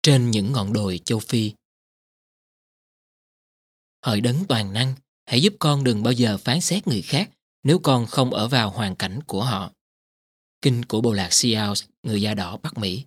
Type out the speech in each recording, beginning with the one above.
trên những ngọn đồi châu Phi. Hỡi Đấng toàn năng, hãy giúp con đừng bao giờ phán xét người khác nếu con không ở vào hoàn cảnh của họ. Kinh của bộ lạc Sioux, người da đỏ Bắc Mỹ.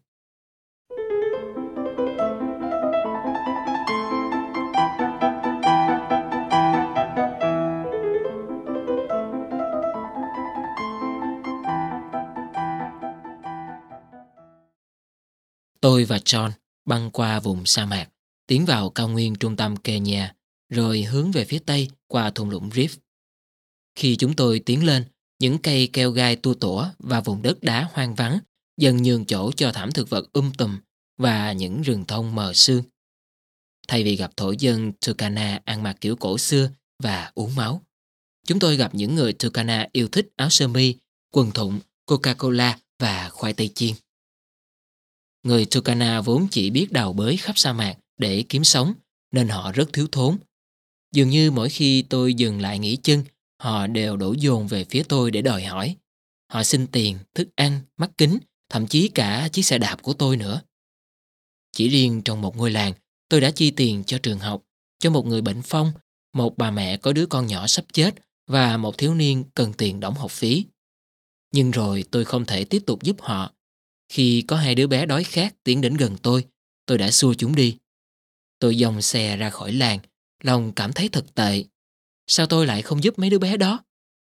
Tôi và John băng qua vùng sa mạc, tiến vào cao nguyên trung tâm Kenya, rồi hướng về phía tây qua thung lũng Rift. Khi chúng tôi tiến lên, những cây keo gai tua tủa và vùng đất đá hoang vắng dần nhường chỗ cho thảm thực vật tùm và những rừng thông mờ sương. Thay vì gặp thổ dân Turkana ăn mặc kiểu cổ xưa và uống máu, chúng tôi gặp những người Turkana yêu thích áo sơ mi, quần thụng, Coca-Cola và khoai tây chiên. Người Turkana vốn chỉ biết đào bới khắp sa mạc để kiếm sống, nên họ rất thiếu thốn. Dường như mỗi khi tôi dừng lại nghỉ chân, họ đều đổ dồn về phía tôi để đòi hỏi. Họ xin tiền, thức ăn, mắt kính, thậm chí cả chiếc xe đạp của tôi nữa. Chỉ riêng trong một ngôi làng, tôi đã chi tiền cho trường học, cho một người bệnh phong, một bà mẹ có đứa con nhỏ sắp chết và một thiếu niên cần tiền đóng học phí. Nhưng rồi tôi không thể tiếp tục giúp họ. Khi có hai đứa bé đói khát tiến đến gần tôi đã xua chúng đi. Tôi dòng xe ra khỏi làng, lòng cảm thấy thật tệ. Sao tôi lại không giúp mấy đứa bé đó?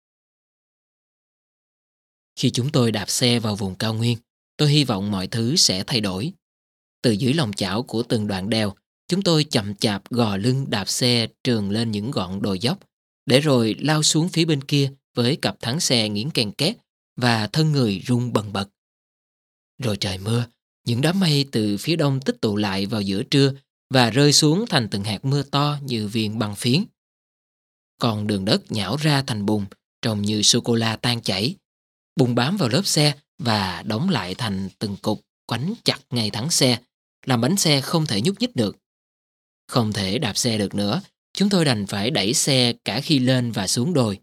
Khi chúng tôi đạp xe vào vùng cao nguyên, tôi hy vọng mọi thứ sẽ thay đổi. Từ dưới lòng chảo của từng đoạn đèo, chúng tôi chậm chạp gò lưng đạp xe trườn lên những ngọn đồi dốc, để rồi lao xuống phía bên kia với cặp thắng xe nghiến ken két và thân người rung bần bật. Rồi trời mưa, những đám mây từ phía đông tích tụ lại vào giữa trưa và rơi xuống thành từng hạt mưa to như viên băng phiến. Còn đường đất nhão ra thành bùn, trông như sô-cô-la tan chảy. Bùn bám vào lớp xe và đóng lại thành từng cục quánh chặt ngay thắng xe, làm bánh xe không thể nhúc nhích được. Không thể đạp xe được nữa, chúng tôi đành phải đẩy xe cả khi lên và xuống đồi.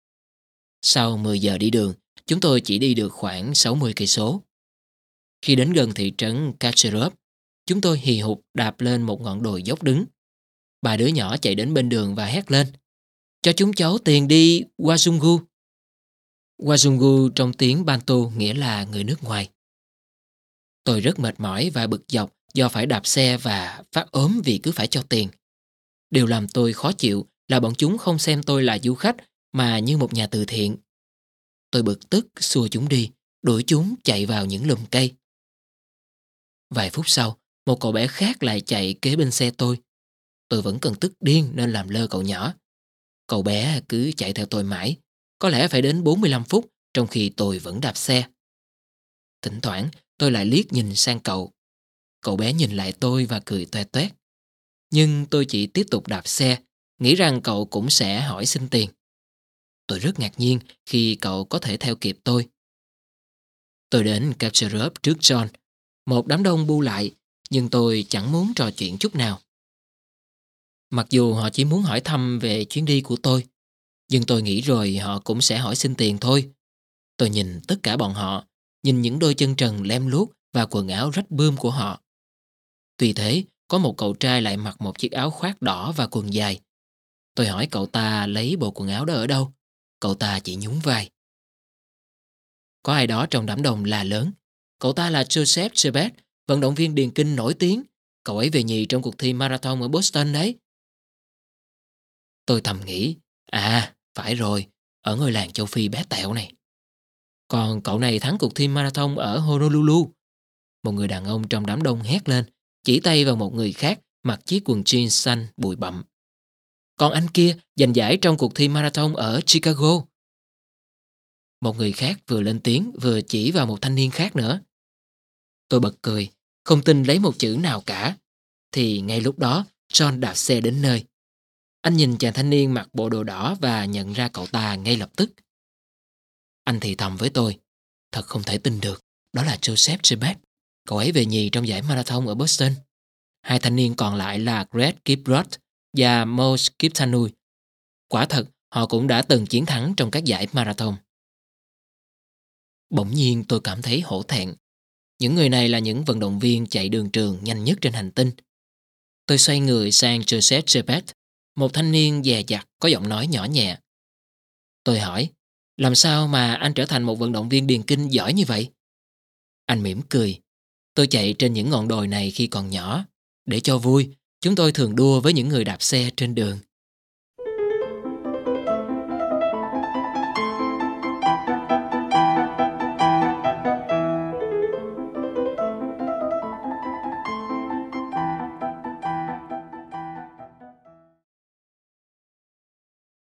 Sau 10 giờ đi đường, chúng tôi chỉ đi được khoảng 60 cây số. Khi đến gần thị trấn Kacherop, chúng tôi hì hục đạp lên một ngọn đồi dốc đứng. Ba đứa nhỏ chạy đến bên đường và hét lên: "Cho chúng cháu tiền đi, Wazungu." Wazungu trong tiếng Bantu nghĩa là người nước ngoài. Tôi rất mệt mỏi và bực dọc do phải đạp xe và phát ốm vì cứ phải cho tiền. Điều làm tôi khó chịu là bọn chúng không xem tôi là du khách mà như một nhà từ thiện. Tôi bực tức xua chúng đi, đuổi chúng chạy vào những lùm cây. Vài phút sau, một cậu bé khác lại chạy kế bên xe tôi. Tôi vẫn còn tức điên nên làm lơ cậu nhỏ. Cậu bé cứ chạy theo tôi mãi, có lẽ phải đến 45 phút trong khi tôi vẫn đạp xe. Thỉnh thoảng tôi lại liếc nhìn sang cậu. Cậu bé nhìn lại tôi và cười toe toét. Nhưng tôi chỉ tiếp tục đạp xe, nghĩ rằng cậu cũng sẽ hỏi xin tiền. Tôi rất ngạc nhiên khi cậu có thể theo kịp tôi. Tôi đến Kacherop trước John. Một đám đông bu lại, nhưng tôi chẳng muốn trò chuyện chút nào. Mặc dù họ chỉ muốn hỏi thăm về chuyến đi của tôi, nhưng tôi nghĩ rồi họ cũng sẽ hỏi xin tiền thôi. Tôi nhìn tất cả bọn họ, nhìn những đôi chân trần lem luốc và quần áo rách bươm của họ. Tuy thế, có một cậu trai lại mặc một chiếc áo khoác đỏ và quần dài. Tôi hỏi cậu ta lấy bộ quần áo đó ở đâu. Cậu ta chỉ nhún vai. Có ai đó trong đám đông la lớn: "Cậu ta là Joseph Chebet, vận động viên điền kinh nổi tiếng. Cậu ấy về nhì trong cuộc thi marathon ở Boston đấy." Tôi thầm nghĩ, phải rồi, ở ngôi làng châu Phi bé tẹo này. Còn cậu này thắng cuộc thi marathon ở Honolulu. Một người đàn ông trong đám đông hét lên, chỉ tay vào một người khác mặc chiếc quần jean xanh bụi bặm. Còn anh kia giành giải trong cuộc thi marathon ở Chicago. Một người khác vừa lên tiếng vừa chỉ vào một thanh niên khác nữa. Tôi bật cười, không tin lấy một chữ nào cả. Thì ngay lúc đó, John đạp xe đến nơi. Anh nhìn chàng thanh niên mặc bộ đồ đỏ và nhận ra cậu ta ngay lập tức. Anh thì thầm với tôi: "Thật không thể tin được, đó là Joseph Chebet. Cậu ấy về nhì trong giải marathon ở Boston." Hai thanh niên còn lại là Greg Kiprot và Mose Kiptanui. Quả thật, họ cũng đã từng chiến thắng trong các giải marathon. Bỗng nhiên tôi cảm thấy hổ thẹn. Những người này là những vận động viên chạy đường trường nhanh nhất trên hành tinh. Tôi xoay người sang Joseph Chebet, một thanh niên dè dặt có giọng nói nhỏ nhẹ. Tôi hỏi, làm sao mà anh trở thành một vận động viên điền kinh giỏi như vậy? Anh mỉm cười. Tôi chạy trên những ngọn đồi này khi còn nhỏ. Để cho vui, chúng tôi thường đua với những người đạp xe trên đường.